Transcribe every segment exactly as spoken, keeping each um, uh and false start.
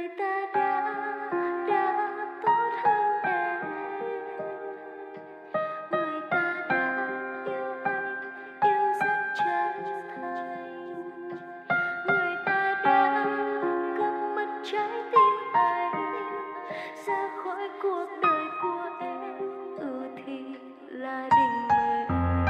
ta đã đã tốt hơn em, người ta đã yêu anh, yêu rất chân thành, người ta đã cướp mất trái tim anh ra khỏi cuộc đời của em. Ừ thì là định mệnh.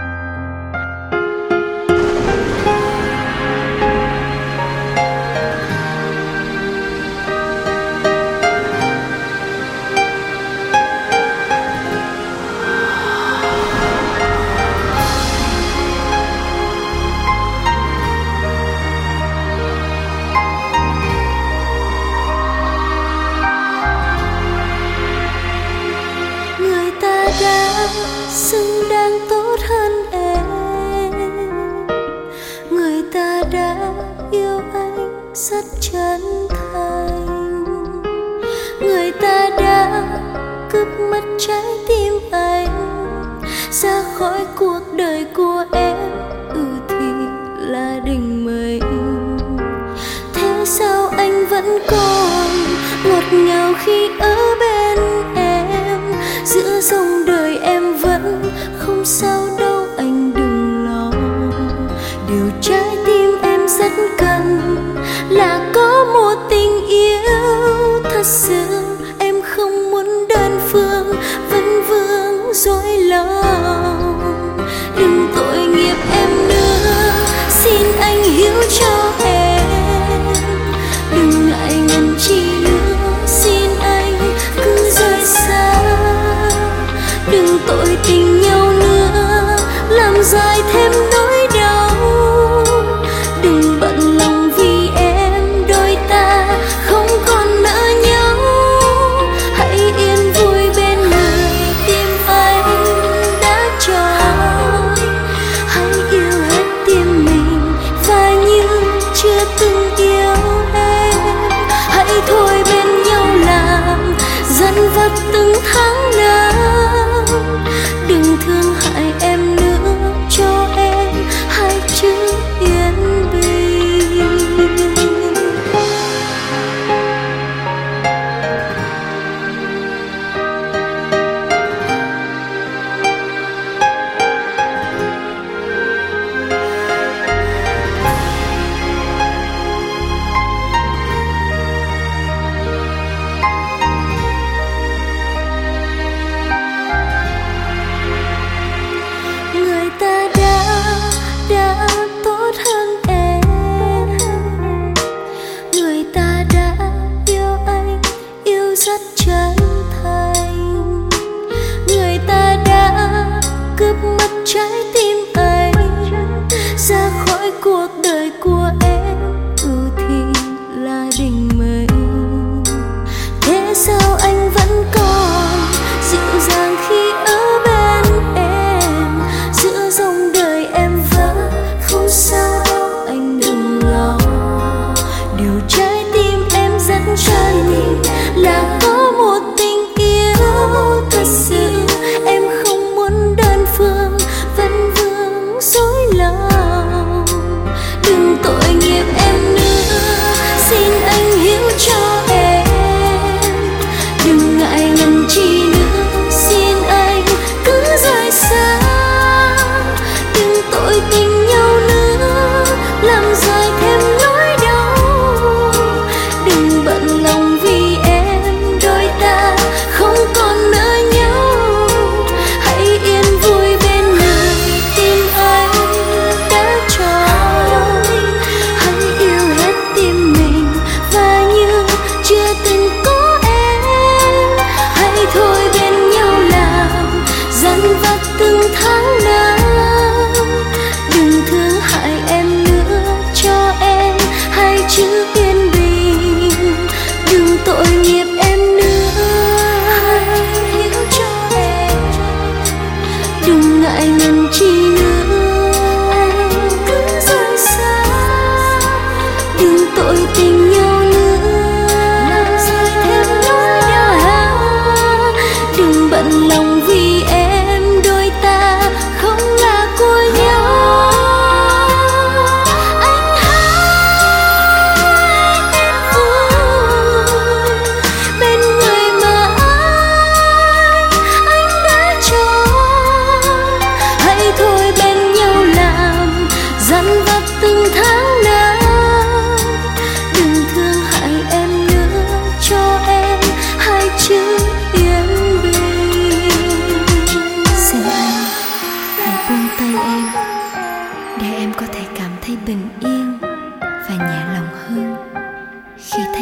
Xứng đáng tốt hơn em, người ta đã yêu anh rất chân thành, người ta đã cướp mất trái tim anh ra khỏi cuộc đời của em. Ừ thì là định mệnh. Thế sao anh vẫn còn ngọt ngào khi ở bên em, giữa dòng đời em vẫn không sao đâu, anh đừng lo. Điều trái tim em rất cần là có một tình yêu thật sự. Em không muốn đơn phương vẫn vương dối lòng. Đừng tội nghiệp em nữa, xin anh hiểu cho em. Đừng ngại ngần chi nữa, xin anh cứ rời xa. Đừng tội tình nhau nữa, làm dài thêm nỗi đau. Đừng bận lòng vì em, đôi ta không còn nợ nhau. Hãy yên vui bên người tim anh đã tròn. Hãy yêu hết tim mình và như chưa từng yêu em. Hãy thôi bên nhau làm dằn vặt từng tháng năm. Đừng thương hại em nữa, cho em hai chữ yên bình. Người ta đã đã tốt hơn em, người ta đã yêu anh, yêu rất chân thành, người ta đã cướp mất trái tim anh ra khỏi cuộc đời của em. Ừ thì là định mệnh. Thế sao anh vẫn còn dịu dàng khi ở bên em, giữa dòng đời em vẫn không sao đâu, anh đừng lo. Điều trái tim em rất chân là có một tình yêu thật sự. Em không muốn đơn phương vẫn vương dối lòng. Đừng tội nghiệp em nữa, xin anh hiểu cho em. Đừng ngại ngần chi nữa, xin anh cứ rời xa. Đừng tội tình nhau nữa, làm dài thêm nỗi đau. Đừng bận lòng vì em, đôi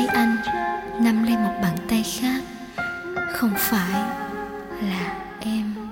tay anh nắm lấy một bàn tay khác, không phải là em.